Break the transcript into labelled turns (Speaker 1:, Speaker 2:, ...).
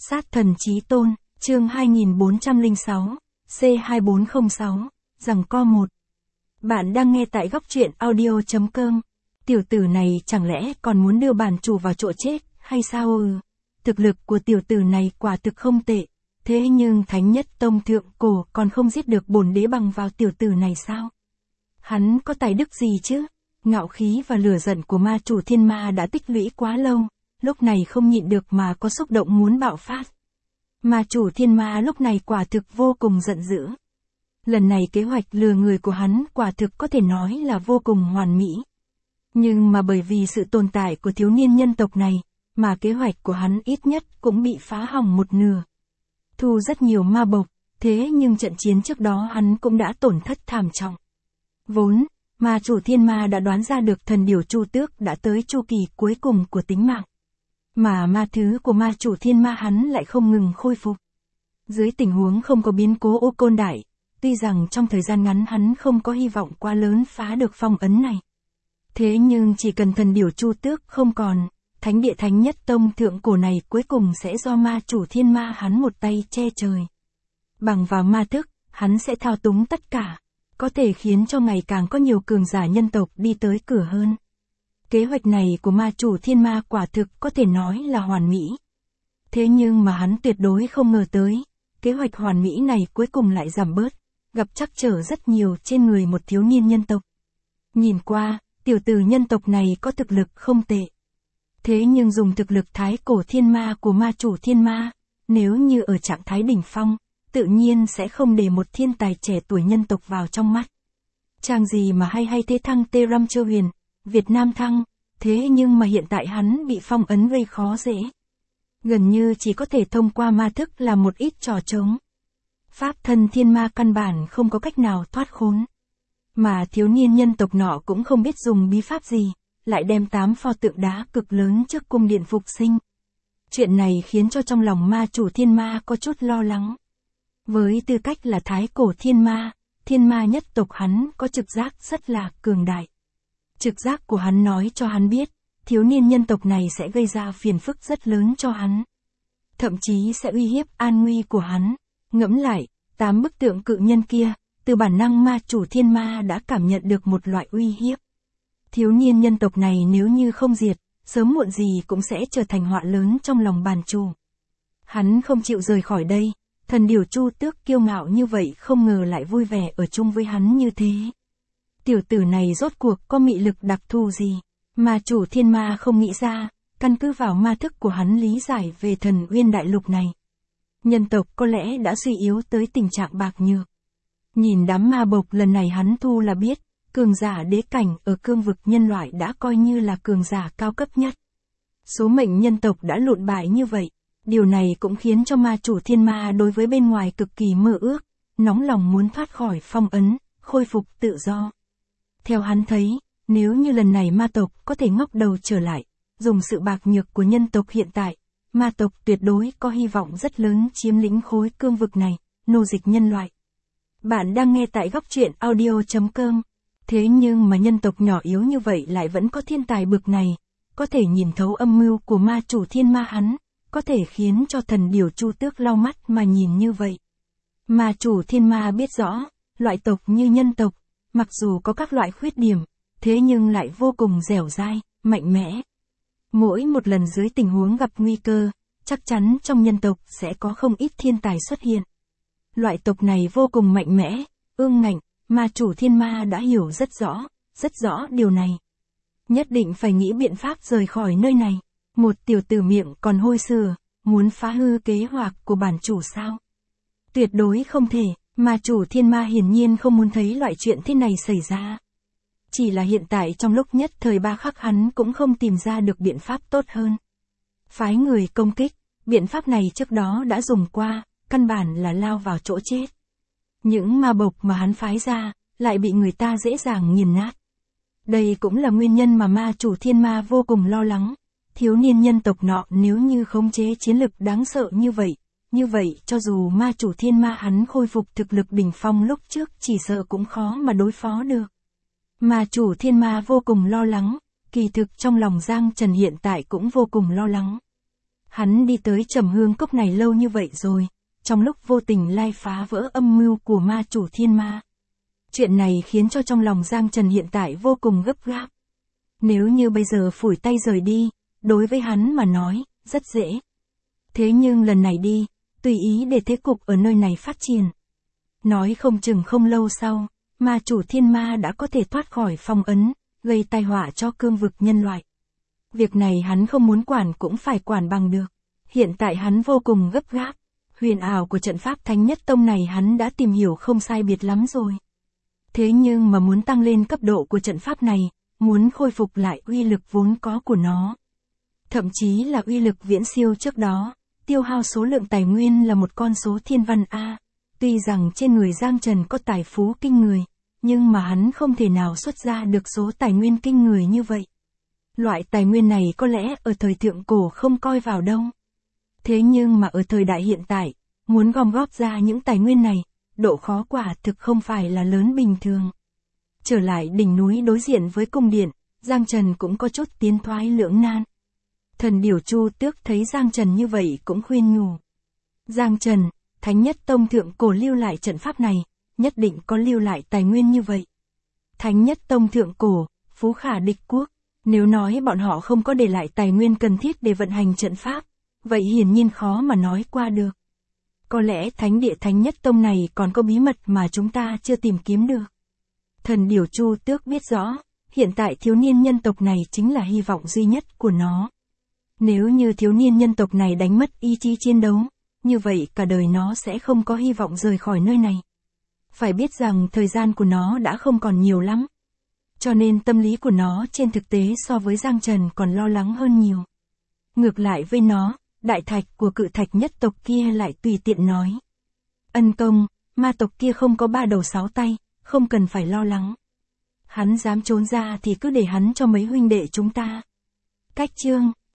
Speaker 1: Sát thần chí tôn, chương 2406, C2406, rằng co 1. Bạn đang nghe tại góc truyện audio.com. Tiểu tử này chẳng lẽ còn muốn đưa bản chủ vào chỗ chết, hay sao Thực lực của tiểu tử này quả thực không tệ. Thế nhưng Thánh Nhất Tông thượng cổ còn không giết được bổn đế bằng vào tiểu tử này sao? Hắn có tài đức gì chứ? Ngạo khí và lửa giận của ma chủ thiên ma đã tích lũy quá lâu, lúc này không nhịn được mà có xúc động muốn bạo phát. Ma chủ thiên ma lúc này quả thực vô cùng giận dữ. Lần này kế hoạch lừa người của hắn quả thực có thể nói là vô cùng hoàn mỹ. Nhưng mà bởi vì sự tồn tại của thiếu niên nhân tộc này, mà kế hoạch của hắn ít nhất cũng bị phá hỏng một nửa. Thu rất nhiều ma bộc, thế nhưng trận chiến trước đó hắn cũng đã tổn thất thảm trọng. Vốn, ma chủ thiên ma đã đoán ra được thần điểu Chu Tước đã tới chu kỳ cuối cùng của tính mạng. Mà ma thứ của ma chủ thiên ma hắn lại không ngừng khôi phục. Dưới tình huống không có biến cố ô côn đại, tuy rằng trong thời gian ngắn hắn không có hy vọng quá lớn phá được phong ấn này. Thế nhưng chỉ cần thần điểu Chu Tước không còn, thánh địa Thánh Nhất Tông thượng cổ này cuối cùng sẽ do ma chủ thiên ma hắn một tay che trời. Bằng vào ma thức, hắn sẽ thao túng tất cả, có thể khiến cho ngày càng có nhiều cường giả nhân tộc đi tới cửa hơn. Kế hoạch này của ma chủ thiên ma quả thực có thể nói là hoàn mỹ. Thế nhưng mà hắn tuyệt đối không ngờ tới, kế hoạch hoàn mỹ này cuối cùng lại giảm bớt, gặp trắc trở rất nhiều trên người một thiếu niên nhân tộc. Nhìn qua, tiểu tử nhân tộc này có thực lực không tệ. Thế nhưng dùng thực lực thái cổ thiên ma của ma chủ thiên ma, nếu như ở trạng thái đỉnh phong, tự nhiên sẽ không để một thiên tài trẻ tuổi nhân tộc vào trong mắt. Chàng gì mà hay thế thăng tê răm chơ huyền, Việt Nam thăng, thế nhưng mà hiện tại hắn bị phong ấn gây khó dễ. Gần như chỉ có thể thông qua ma thức làm một ít trò trống. Pháp thân thiên ma căn bản không có cách nào thoát khốn. Mà thiếu niên nhân tộc nọ cũng không biết dùng bí pháp gì, lại đem 8 pho tượng đá cực lớn trước cung điện phục sinh. Chuyện này khiến cho trong lòng ma chủ thiên ma có chút lo lắng. Với tư cách là thái cổ thiên ma nhất tộc hắn có trực giác rất là cường đại. Trực giác của hắn nói cho hắn biết, thiếu niên nhân tộc này sẽ gây ra phiền phức rất lớn cho hắn. Thậm chí sẽ uy hiếp an nguy của hắn. Ngẫm lại, 8 bức tượng cự nhân kia, từ bản năng ma chủ thiên ma đã cảm nhận được một loại uy hiếp. Thiếu niên nhân tộc này nếu như không diệt, sớm muộn gì cũng sẽ trở thành họa lớn trong lòng bản chủ. Hắn không chịu rời khỏi đây, thần điểu Chu Tước kiêu ngạo như vậy không ngờ lại vui vẻ ở chung với hắn như thế. Tiểu tử này rốt cuộc có mị lực đặc thù gì, mà chủ thiên ma không nghĩ ra, căn cứ vào ma thức của hắn lý giải về thần Uyên Đại Lục này. Nhân tộc có lẽ đã suy yếu tới tình trạng bạc nhược. Nhìn đám ma bộc lần này hắn thu là biết, cường giả đế cảnh ở cương vực nhân loại đã coi như là cường giả cao cấp nhất. Số mệnh nhân tộc đã lụn bại như vậy, điều này cũng khiến cho ma chủ thiên ma đối với bên ngoài cực kỳ mơ ước, nóng lòng muốn thoát khỏi phong ấn, khôi phục tự do. Theo hắn thấy, nếu như lần này ma tộc có thể ngóc đầu trở lại, dùng sự bạc nhược của nhân tộc hiện tại, ma tộc tuyệt đối có hy vọng rất lớn chiếm lĩnh khối cương vực này, nô dịch nhân loại. Bạn đang nghe tại góc truyện audio.com. Thế nhưng mà nhân tộc nhỏ yếu như vậy lại vẫn có thiên tài bực này, có thể nhìn thấu âm mưu của ma chủ thiên ma hắn, có thể khiến cho thần điểu Chu Tước lau mắt mà nhìn như vậy. Ma chủ thiên ma biết rõ, loại tộc như nhân tộc, mặc dù có các loại khuyết điểm, thế nhưng lại vô cùng dẻo dai, mạnh mẽ. Mỗi một lần dưới tình huống gặp nguy cơ, chắc chắn trong nhân tộc sẽ có không ít thiên tài xuất hiện. Loại tộc này vô cùng mạnh mẽ, ương ngạnh, ma chủ thiên ma đã hiểu rất rõ điều này. Nhất định phải nghĩ biện pháp rời khỏi nơi này. Một tiểu tử miệng còn hôi sữa, muốn phá hư kế hoạch của bản chủ sao? Tuyệt đối không thể, ma chủ thiên ma hiển nhiên không muốn thấy loại chuyện thế này xảy ra. Chỉ là hiện tại trong lúc nhất thời ba khắc hắn cũng không tìm ra được biện pháp tốt hơn. Phái người công kích, biện pháp này trước đó đã dùng qua, căn bản là lao vào chỗ chết. Những ma bộc mà hắn phái ra, lại bị người ta dễ dàng nghiền nát. Đây cũng là nguyên nhân mà ma chủ thiên ma vô cùng lo lắng. Thiếu niên nhân tộc nọ nếu như khống chế chiến lực đáng sợ như vậy cho dù ma chủ thiên ma hắn khôi phục thực lực đỉnh phong lúc trước chỉ sợ cũng khó mà đối phó được. Ma chủ thiên ma vô cùng lo lắng, kỳ thực trong lòng Giang Trần hiện tại cũng vô cùng lo lắng. Hắn đi tới Trầm Hương Cốc này lâu như vậy rồi, trong lúc vô tình lai phá vỡ âm mưu của ma chủ thiên ma. Chuyện này khiến cho trong lòng Giang Trần hiện tại vô cùng gấp gáp. Nếu như bây giờ phủi tay rời đi, đối với hắn mà nói, rất dễ. Thế nhưng lần này đi, tùy ý để thế cục ở nơi này phát triển. Nói không chừng không lâu sau, ma chủ thiên ma đã có thể thoát khỏi phong ấn, gây tai họa cho cương vực nhân loại. Việc này hắn không muốn quản cũng phải quản bằng được. Hiện tại hắn vô cùng gấp gáp. Huyền ảo của trận pháp Thánh Nhất Tông này hắn đã tìm hiểu không sai biệt lắm rồi. Thế nhưng mà muốn tăng lên cấp độ của trận pháp này, muốn khôi phục lại uy lực vốn có của nó. Thậm chí là uy lực viễn siêu trước đó, tiêu hao số lượng tài nguyên là một con số thiên văn A. Tuy rằng trên người Giang Trần có tài phú kinh người, nhưng mà hắn không thể nào xuất ra được số tài nguyên kinh người như vậy. Loại tài nguyên này có lẽ ở thời thượng cổ không coi vào đâu. Thế nhưng mà ở thời đại hiện tại, muốn gom góp ra những tài nguyên này, độ khó quả thực không phải là lớn bình thường. Trở lại đỉnh núi đối diện với cung điện, Giang Trần cũng có chút tiến thoái lưỡng nan. Thần Điểu Chu Tước thấy Giang Trần như vậy cũng khuyên nhủ. Giang Trần, Thánh Nhất Tông thượng cổ lưu lại trận pháp này, nhất định có lưu lại tài nguyên như vậy. Thánh Nhất Tông thượng cổ, phú khả địch quốc, nếu nói bọn họ không có để lại tài nguyên cần thiết để vận hành trận pháp, vậy hiển nhiên khó mà nói qua được. Có lẽ Thánh Địa Thánh Nhất Tông này còn có bí mật mà chúng ta chưa tìm kiếm được. Thần Điểu Chu Tước biết rõ, hiện tại thiếu niên nhân tộc này chính là hy vọng duy nhất của nó. Nếu như thiếu niên nhân tộc này đánh mất ý chí chiến đấu, như vậy cả đời nó sẽ không có hy vọng rời khỏi nơi này. Phải biết rằng thời gian của nó đã không còn nhiều lắm. Cho nên tâm lý của nó trên thực tế so với Giang Trần còn lo lắng hơn nhiều. Ngược lại với nó, đại thạch của cự thạch nhất tộc kia lại tùy tiện nói. Ân công, ma tộc kia không có 3 đầu 6 tay, không cần phải lo lắng. Hắn dám trốn ra thì cứ để hắn cho mấy huynh đệ chúng ta. Cách chương